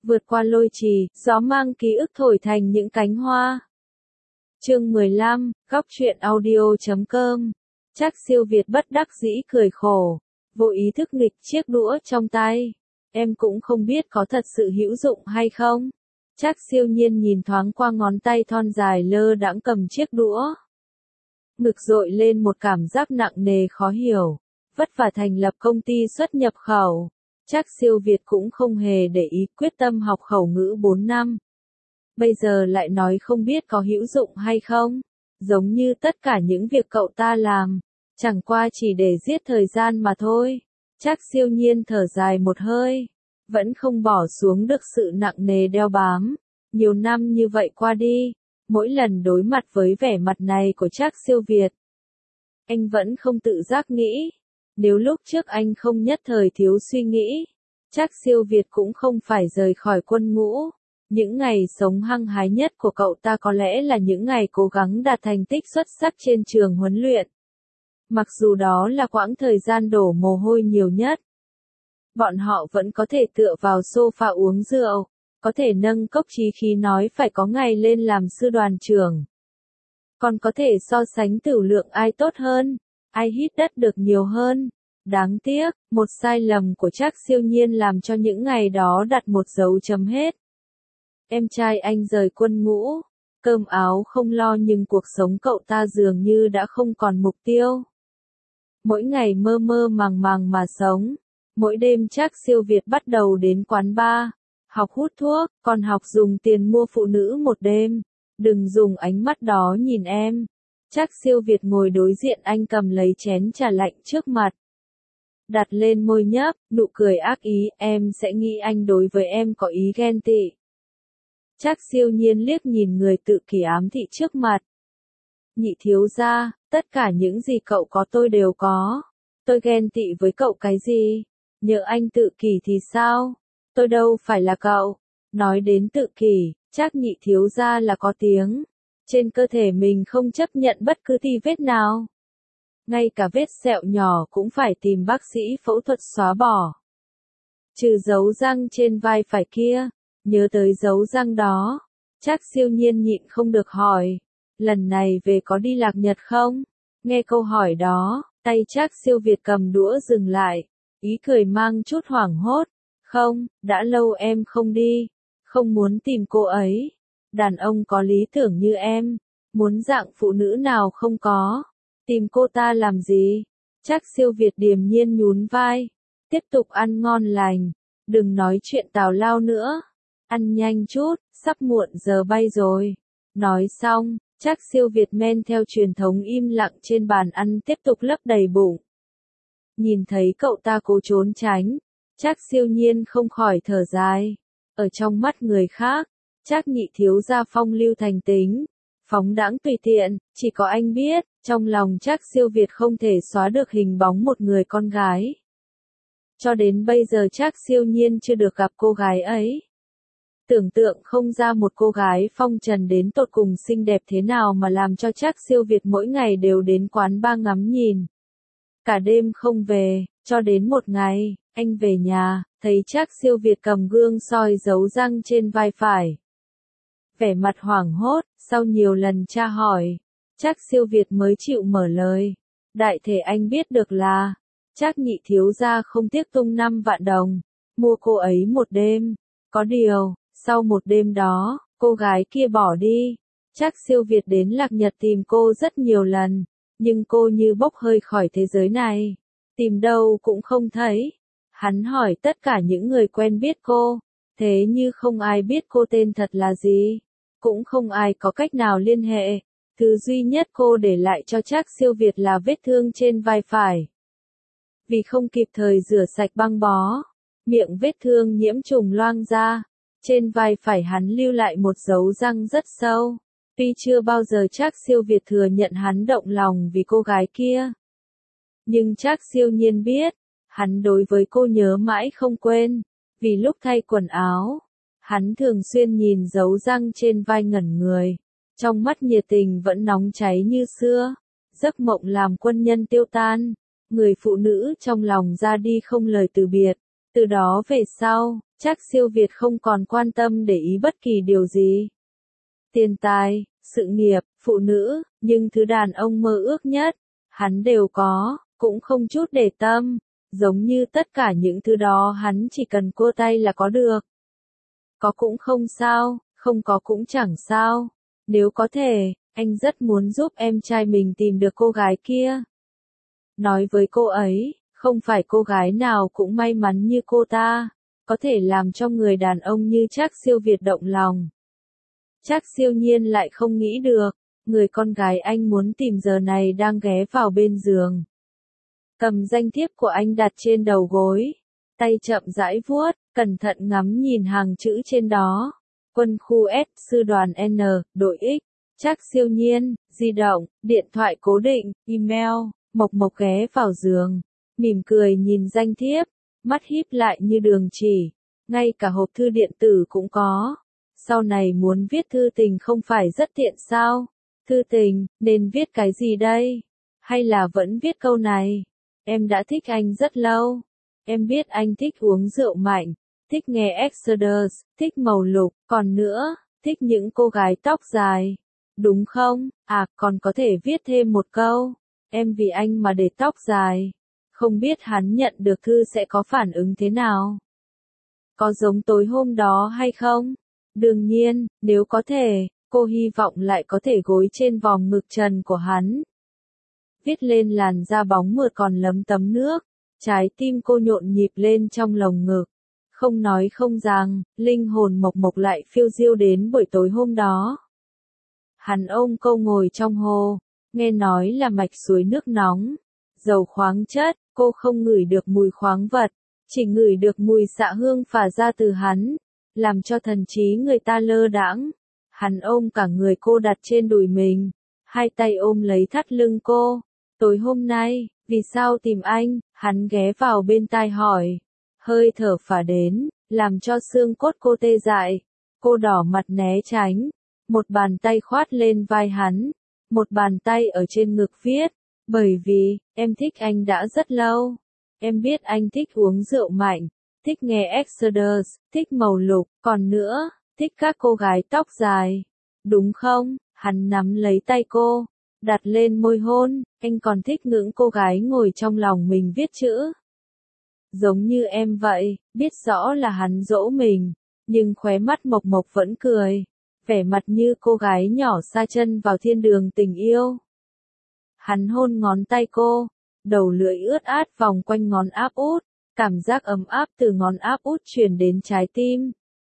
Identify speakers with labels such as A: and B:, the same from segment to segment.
A: Vượt qua lôi trì, gió mang ký ức thổi thành những cánh hoa. Chương 15, góc truyện audio.com. Trác Siêu Việt bất đắc dĩ cười khổ, vô ý thức nghịch chiếc đũa trong tay. Em cũng không biết có thật sự hữu dụng hay không. Trác Siêu Nhiên nhìn thoáng qua ngón tay thon dài lơ đãng cầm chiếc đũa. Ngực dội lên một cảm giác nặng nề khó hiểu. Vất vả thành lập công ty xuất nhập khẩu. Trác Siêu Việt cũng không hề để ý, quyết tâm học khẩu ngữ 4 năm. Bây giờ lại nói không biết có hữu dụng hay không. Giống như tất cả những việc cậu ta làm, chẳng qua chỉ để giết thời gian mà thôi. Trác Siêu Nhiên thở dài một hơi, vẫn không bỏ xuống được sự nặng nề đeo bám. Nhiều năm như vậy qua đi, mỗi lần đối mặt với vẻ mặt này của Trác Siêu Việt, anh vẫn không tự giác nghĩ, nếu lúc trước anh không nhất thời thiếu suy nghĩ, Trác Siêu Việt cũng không phải rời khỏi quân ngũ. Những ngày sống hăng hái nhất của cậu ta có lẽ là những ngày cố gắng đạt thành tích xuất sắc trên trường huấn luyện. Mặc dù đó là quãng thời gian đổ mồ hôi nhiều nhất. Bọn họ vẫn có thể tựa vào sofa uống rượu, có thể nâng cốc chí khí nói phải có ngày lên làm sư đoàn trưởng. Còn có thể so sánh tửu lượng ai tốt hơn, ai hít đất được nhiều hơn. Đáng tiếc, một sai lầm của Trác Siêu Nhiên làm cho những ngày đó đặt một dấu chấm hết. Em trai anh rời quân ngũ, cơm áo không lo nhưng cuộc sống cậu ta dường như đã không còn mục tiêu. Mỗi ngày mơ mơ màng màng mà sống, mỗi đêm Trác Siêu Việt bắt đầu đến quán bar, học hút thuốc, còn học dùng tiền mua phụ nữ một đêm. Đừng dùng ánh mắt đó nhìn em. Trác Siêu Việt ngồi đối diện anh cầm lấy chén trà lạnh trước mặt. Đặt lên môi nhấp, nụ cười ác ý, em sẽ nghĩ anh đối với em có ý ghen tị. Trác Siêu Nhiên liếc nhìn người tự kỷ ám thị trước mặt. Nhị thiếu gia, tất cả những gì cậu có tôi đều có. Tôi ghen tị với cậu cái gì? Nhớ anh tự kỷ thì sao? Tôi đâu phải là cậu. Nói đến tự kỷ, Trác nhị thiếu gia là có tiếng. Trên cơ thể mình không chấp nhận bất cứ ti vết nào. Ngay cả vết sẹo nhỏ cũng phải tìm bác sĩ phẫu thuật xóa bỏ. Trừ dấu răng trên vai phải kia. Nhớ tới dấu răng đó, Trác Siêu Nhiên nhịn không được hỏi, lần này về có đi Lạc Nhật không? Nghe câu hỏi đó, tay Trác Siêu Việt cầm đũa dừng lại, ý cười mang chút hoảng hốt, không, đã lâu em không đi, không muốn tìm cô ấy. Đàn ông có lý tưởng như em, muốn dạng phụ nữ nào không có, tìm cô ta làm gì? Trác Siêu Việt điềm nhiên nhún vai, tiếp tục ăn ngon lành, đừng nói chuyện tào lao nữa. Ăn nhanh chút, sắp muộn giờ bay rồi. Nói xong, Trác Siêu Việt men theo truyền thống im lặng trên bàn ăn tiếp tục lấp đầy bụng. Nhìn thấy cậu ta cố trốn tránh, Trác Siêu Nhiên không khỏi thở dài. Ở trong mắt người khác, Trác nhị thiếu gia phong lưu thành tính, phóng đãng tùy tiện, chỉ có anh biết, trong lòng Trác Siêu Việt không thể xóa được hình bóng một người con gái. Cho đến bây giờ Trác Siêu Nhiên chưa được gặp cô gái ấy. Tưởng tượng không ra một cô gái phong trần đến tột cùng xinh đẹp thế nào mà làm cho Trác Siêu Việt mỗi ngày đều đến quán bar ngắm nhìn. Cả đêm không về, cho đến một ngày, anh về nhà, thấy Trác Siêu Việt cầm gương soi dấu răng trên vai phải. Vẻ mặt hoảng hốt, sau nhiều lần tra hỏi, Trác Siêu Việt mới chịu mở lời. Đại thể anh biết được là, Trác nhị thiếu gia không tiếc tung 5 vạn đồng, mua cô ấy một đêm. Có điều, sau một đêm đó, cô gái kia bỏ đi. Trác Siêu Việt đến Lạc Nhật tìm cô rất nhiều lần, nhưng cô như bốc hơi khỏi thế giới này. Tìm đâu cũng không thấy. Hắn hỏi tất cả những người quen biết cô, thế như không ai biết cô tên thật là gì. Cũng không ai có cách nào liên hệ. Thứ duy nhất cô để lại cho Trác Siêu Việt là vết thương trên vai phải. Vì không kịp thời rửa sạch băng bó, miệng vết thương nhiễm trùng loang ra. Trên vai phải hắn lưu lại một dấu răng rất sâu. Tuy chưa bao giờ Trác Siêu Việt thừa nhận hắn động lòng vì cô gái kia. Nhưng Trác Siêu Nhiên biết, hắn đối với cô nhớ mãi không quên. Vì lúc thay quần áo, hắn thường xuyên nhìn dấu răng trên vai ngẩn người. Trong mắt nhiệt tình vẫn nóng cháy như xưa. Giấc mộng làm quân nhân tiêu tan. Người phụ nữ trong lòng ra đi không lời từ biệt. Từ đó về sau, Trác Siêu Việt không còn quan tâm để ý bất kỳ điều gì. Tiền tài, sự nghiệp, phụ nữ, nhưng thứ đàn ông mơ ước nhất, hắn đều có, cũng không chút để tâm, giống như tất cả những thứ đó hắn chỉ cần cua tay là có được. Có cũng không sao, không có cũng chẳng sao. Nếu có thể, anh rất muốn giúp em trai mình tìm được cô gái kia. Nói với cô ấy, không phải cô gái nào cũng may mắn như cô ta, có thể làm cho người đàn ông như Trác Siêu Việt động lòng. Trác Siêu Nhiên lại không nghĩ được, người con gái anh muốn tìm giờ này đang ghé vào bên giường. Cầm danh thiếp của anh đặt trên đầu gối, tay chậm rãi vuốt, cẩn thận ngắm nhìn hàng chữ trên đó. Quân khu S, sư đoàn N, đội X, Trác Siêu Nhiên, di động, điện thoại cố định, email, Mộc Mộc ghé vào giường, mỉm cười nhìn danh thiếp, mắt híp lại như đường chỉ, ngay cả hộp thư điện tử cũng có. Sau này muốn viết thư tình không phải rất tiện sao? Thư tình, nên viết cái gì đây? Hay là vẫn viết câu này? Em đã thích anh rất lâu. Em biết anh thích uống rượu mạnh, thích nghe Exodus, thích màu lục, còn nữa, thích những cô gái tóc dài. Đúng không? À, còn có thể viết thêm một câu. Em vì anh mà để tóc dài. Không biết hắn nhận được thư sẽ có phản ứng thế nào? Có giống tối hôm đó hay không? Đương nhiên, nếu có thể, cô hy vọng lại có thể gối trên vòng ngực trần của hắn. Viết lên làn da bóng mượt còn lấm tấm nước, trái tim cô nhộn nhịp lên trong lồng ngực. Không nói không rằng, linh hồn Mộc Mộc lại phiêu diêu đến buổi tối hôm đó. Hắn ôm cô ngồi trong hồ, nghe nói là mạch suối nước nóng, dầu khoáng chất, cô không ngửi được mùi khoáng vật, chỉ ngửi được mùi xạ hương phả ra từ hắn, làm cho thần trí người ta lơ đãng. Hắn ôm cả người cô đặt trên đùi mình, hai tay ôm lấy thắt lưng cô. Tối hôm nay, vì sao tìm anh? Hắn ghé vào bên tai hỏi. Hơi thở phả đến, làm cho xương cốt cô tê dại. Cô đỏ mặt né tránh. Một bàn tay khoát lên vai hắn, một bàn tay ở trên ngực viết. Bởi vì, em thích anh đã rất lâu. Em biết anh thích uống rượu mạnh, thích nghe Exodus, thích màu lục, còn nữa, thích các cô gái tóc dài. Đúng không? Hắn nắm lấy tay cô, đặt lên môi hôn, anh còn thích những cô gái ngồi trong lòng mình viết chữ. Giống như em vậy, biết rõ là hắn dỗ mình, nhưng khóe mắt Mộc Mộc vẫn cười, vẻ mặt như cô gái nhỏ sa chân vào thiên đường tình yêu. Hắn hôn ngón tay cô, đầu lưỡi ướt át vòng quanh ngón áp út, cảm giác ấm áp từ ngón áp út truyền đến trái tim.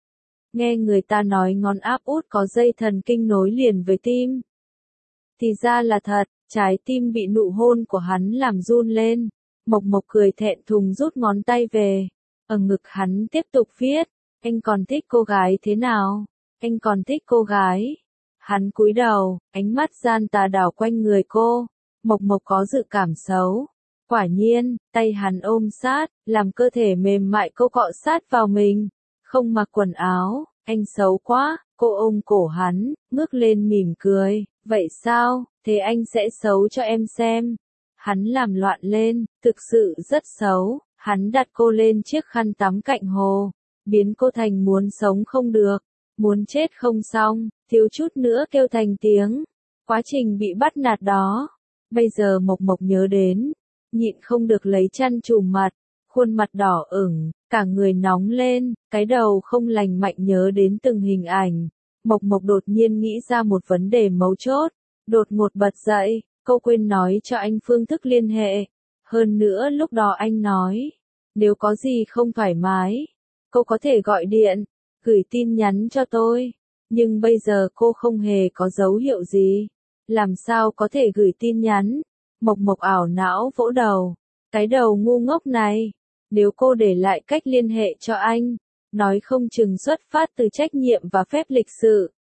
A: Nghe người ta nói ngón áp út có dây thần kinh nối liền với tim. Thì ra là thật, trái tim bị nụ hôn của hắn làm run lên. Mộc Mộc cười thẹn thùng rút ngón tay về. Ở ngực hắn tiếp tục viết, anh còn thích cô gái thế nào? Anh còn thích cô gái. Hắn cúi đầu, ánh mắt gian tà đảo quanh người cô. Mộc Mộc có dự cảm xấu. Quả nhiên, tay hắn ôm sát, làm cơ thể mềm mại cô cọ sát vào mình. Không mặc quần áo, anh xấu quá, cô ôm cổ hắn, ngước lên mỉm cười. Vậy sao, thế anh sẽ xấu cho em xem. Hắn làm loạn lên, thực sự rất xấu. Hắn đặt cô lên chiếc khăn tắm cạnh hồ, biến cô thành muốn sống không được, muốn chết không xong, thiếu chút nữa kêu thành tiếng. Quá trình bị bắt nạt đó. Bây giờ Mộc Mộc nhớ đến, nhịn không được lấy chăn trùm mặt, khuôn mặt đỏ ửng, cả người nóng lên, cái đầu không lành mạnh nhớ đến từng hình ảnh. Mộc Mộc đột nhiên nghĩ ra một vấn đề mấu chốt, đột ngột bật dậy, cô quên nói cho anh phương thức liên hệ. Hơn nữa lúc đó anh nói, nếu có gì không thoải mái, cô có thể gọi điện, gửi tin nhắn cho tôi. Nhưng bây giờ cô không hề có dấu hiệu gì. Làm sao có thể gửi tin nhắn? Mộc Mộc ảo não vỗ đầu. Cái đầu ngu ngốc này. Nếu cô để lại cách liên hệ cho anh, nói không chừng xuất phát từ trách nhiệm và phép lịch sự.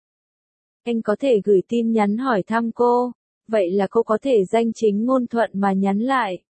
A: Anh có thể gửi tin nhắn hỏi thăm cô. Vậy là cô có thể danh chính ngôn thuận mà nhắn lại.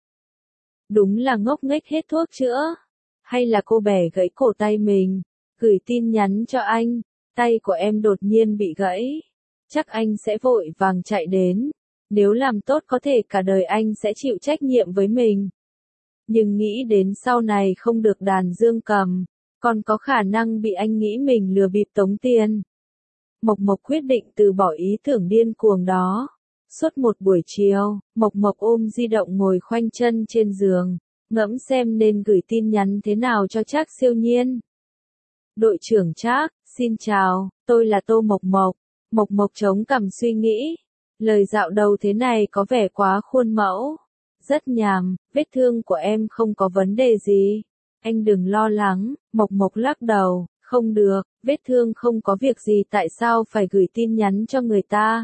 A: Đúng là ngốc nghếch hết thuốc chữa. Hay là cô bẻ gãy cổ tay mình, gửi tin nhắn cho anh, tay của em đột nhiên bị gãy. Chắc anh sẽ vội vàng chạy đến. Nếu làm tốt có thể cả đời anh sẽ chịu trách nhiệm với mình. Nhưng nghĩ đến sau này không được đàn dương cầm, Còn có khả năng bị anh nghĩ mình lừa bịp tống tiền. Mộc Mộc quyết định từ bỏ ý tưởng điên cuồng đó. Suốt một buổi chiều, Mộc Mộc ôm di động ngồi khoanh chân trên giường, ngẫm xem nên gửi tin nhắn thế nào cho Trác Siêu Nhiên. Đội trưởng Trác, xin chào, tôi là Tô Mộc Mộc. Mộc Mộc chống cằm suy nghĩ. Lời dạo đầu thế này có vẻ quá khuôn mẫu. Rất nhàm, vết thương của em không có vấn đề gì. Anh đừng lo lắng, Mộc Mộc lắc đầu, không được, vết thương không có việc gì tại sao phải gửi tin nhắn cho người ta.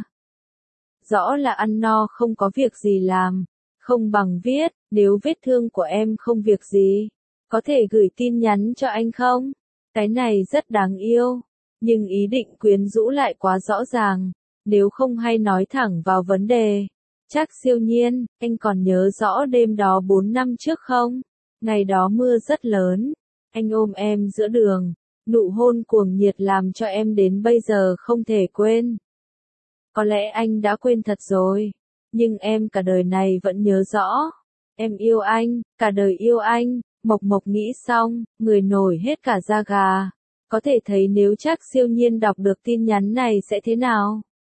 A: Rõ là ăn no không có việc gì làm, không bằng viết, nếu vết thương của em không việc gì, có thể gửi tin nhắn cho anh không? Cái này rất đáng yêu, nhưng ý định quyến rũ lại quá rõ ràng, nếu không hay nói thẳng vào vấn đề. Trác Siêu Nhiên, anh còn nhớ rõ đêm đó 4 năm trước không? Ngày đó mưa rất lớn, anh ôm em giữa đường, nụ hôn cuồng nhiệt làm cho em đến bây giờ không thể quên. Có lẽ anh đã quên thật rồi, nhưng em cả đời này vẫn nhớ rõ. Em yêu anh, cả đời yêu anh. Mộc Mộc nghĩ xong, người nổi hết cả da gà. Có thể thấy nếu Trác Siêu Nhiên đọc được tin nhắn này sẽ thế nào?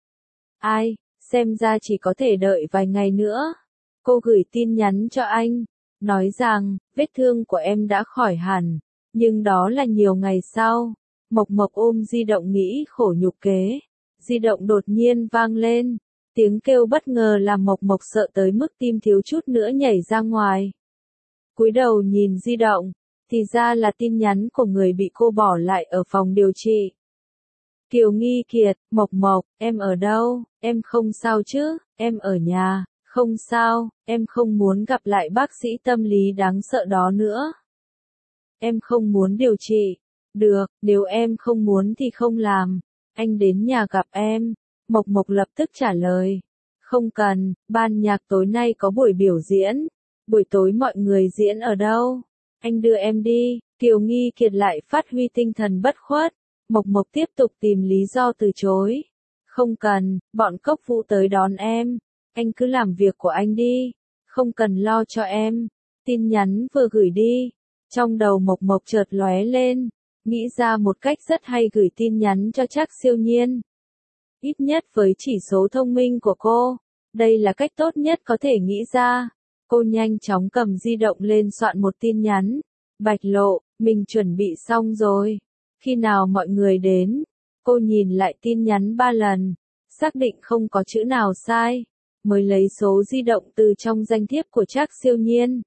A: Ai, xem ra chỉ có thể đợi vài ngày nữa. Cô gửi tin nhắn cho anh, nói rằng, vết thương của em đã khỏi hẳn, nhưng đó là nhiều ngày sau. Mộc Mộc ôm di động nghĩ khổ nhục kế. Di động đột nhiên vang lên, tiếng kêu bất ngờ làm Mộc Mộc sợ tới mức tim thiếu chút nữa nhảy ra ngoài. Cúi đầu nhìn di động, thì ra là tin nhắn của người bị cô bỏ lại ở phòng điều trị. Kiều Nghi Kiệt, Mộc Mộc, em ở đâu, em không sao chứ, em ở nhà, không sao, em không muốn gặp lại bác sĩ tâm lý đáng sợ đó nữa. Em không muốn điều trị, được, nếu em không muốn thì không làm. Anh đến nhà gặp em. Mộc Mộc lập tức trả lời. Không cần, ban nhạc tối nay có buổi biểu diễn. Buổi tối mọi người diễn ở đâu? Anh đưa em đi. Kiều Nghi Kiệt lại phát huy tinh thần bất khuất. Mộc Mộc tiếp tục tìm lý do từ chối. Không cần, bọn Cốc Vũ tới đón em. Anh cứ làm việc của anh đi. Không cần lo cho em. Tin nhắn vừa gửi đi. Trong đầu Mộc Mộc chợt lóe lên. Nghĩ ra một cách rất hay gửi tin nhắn cho Trác Siêu Nhiên. Ít nhất với chỉ số thông minh của cô, đây là cách tốt nhất có thể nghĩ ra. Cô nhanh chóng cầm di động lên soạn một tin nhắn. Bạch Lộ, mình chuẩn bị xong rồi. Khi nào mọi người đến? Cô nhìn lại tin nhắn 3 lần, xác định không có chữ nào sai, mới lấy số di động từ trong danh thiếp của Trác Siêu Nhiên.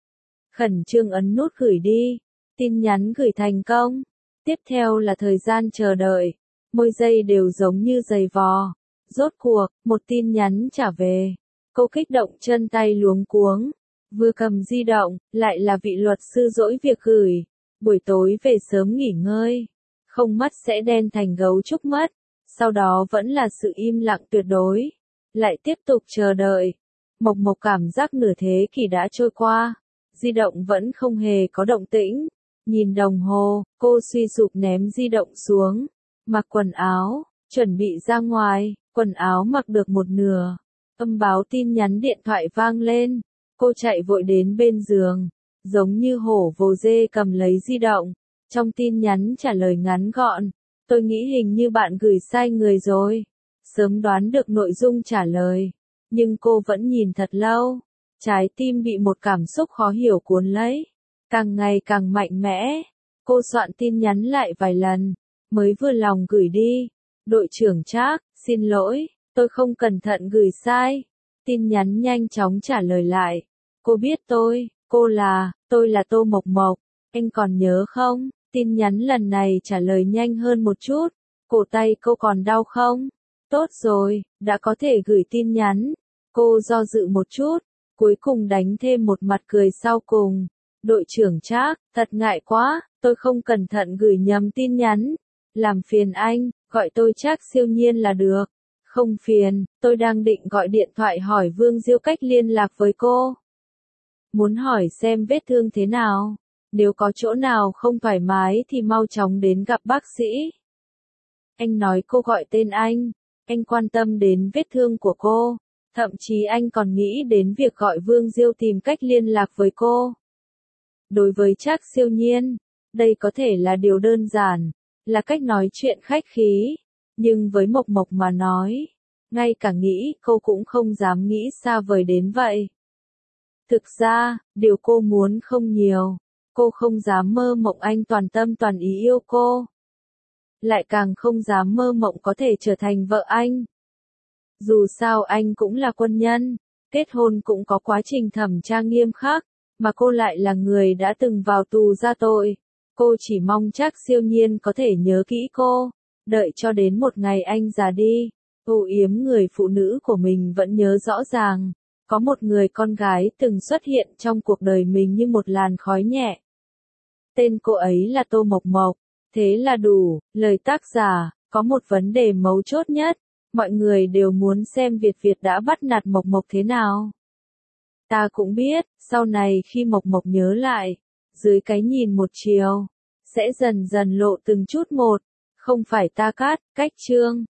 A: Khẩn trương ấn nút gửi đi. Tin nhắn gửi thành công. Tiếp theo là thời gian chờ đợi. Mỗi giây đều giống như giày vò. Rốt cuộc, một tin nhắn trả về. Cô kích động chân tay luống cuống. Vừa cầm di động, lại là vị luật sư dỗi việc gửi. Buổi tối về sớm nghỉ ngơi. Không mắt sẽ đen thành gấu trúc mất. Sau đó vẫn là sự im lặng tuyệt đối. Lại tiếp tục chờ đợi. Mộc Mộc cảm giác nửa thế kỷ đã trôi qua. Di động vẫn không hề có động tĩnh. Nhìn đồng hồ, cô suy sụp ném di động xuống. Mặc quần áo, chuẩn bị ra ngoài, quần áo mặc được một nửa. Âm báo tin nhắn điện thoại vang lên. Cô chạy vội đến bên giường. Giống như hổ vồ dê cầm lấy di động. Trong tin nhắn trả lời ngắn gọn. Tôi nghĩ hình như bạn gửi sai người rồi. Sớm đoán được nội dung trả lời. Nhưng cô vẫn nhìn thật lâu. Trái tim bị một cảm xúc khó hiểu cuốn lấy. Càng ngày càng mạnh mẽ. Cô soạn tin nhắn lại vài lần. Mới vừa lòng gửi đi. Đội trưởng Trác, xin lỗi. Tôi không cẩn thận gửi sai. Tin nhắn nhanh chóng trả lời lại. Cô biết tôi là Tô Mộc Mộc. Anh còn nhớ không? Tin nhắn lần này trả lời nhanh hơn một chút. Cổ tay cô còn đau không? Tốt rồi, đã có thể gửi tin nhắn. Cô do dự một chút. Cuối cùng đánh thêm một mặt cười sau cùng. Đội trưởng Trác, thật ngại quá, tôi không cẩn thận gửi nhầm tin nhắn. Làm phiền anh, gọi tôi Trác Siêu Nhiên là được. Không phiền, tôi đang định gọi điện thoại hỏi Vương Diêu cách liên lạc với cô. Muốn hỏi xem vết thương thế nào. Nếu có chỗ nào không thoải mái thì mau chóng đến gặp bác sĩ. Anh nói cô gọi tên anh quan tâm đến vết thương của cô. Thậm chí anh còn nghĩ đến việc gọi Vương Diêu tìm cách liên lạc với cô. Đối với Trác Siêu Nhiên, Đây có thể là điều đơn giản, là cách nói chuyện khách khí, nhưng với Mộc Mộc mà nói, ngay cả nghĩ cô cũng không dám nghĩ xa vời đến vậy. Thực ra, điều cô muốn không nhiều, cô không dám mơ mộng anh toàn tâm toàn ý yêu cô. Lại càng không dám mơ mộng có thể trở thành vợ anh. Dù sao anh cũng là quân nhân, kết hôn cũng có quá trình thẩm tra nghiêm khắc, mà cô lại là người đã từng vào tù ra tội. Cô chỉ mong chắc Siêu Nhiên có thể nhớ kỹ cô, đợi cho đến một ngày anh già đi, âu yếm người phụ nữ của mình vẫn nhớ rõ ràng. Có một người con gái từng xuất hiện trong cuộc đời mình như một làn khói nhẹ. Tên cô ấy là Tô Mộc Mộc, thế là đủ. Lời tác giả, có một vấn đề mấu chốt nhất, mọi người đều muốn xem Việt đã bắt nạt Mộc Mộc thế nào. Ta cũng biết, sau này khi Mộc Mộc nhớ lại, dưới cái nhìn một chiều, sẽ dần dần lộ từng chút một, không phải ta cắt, cách chương.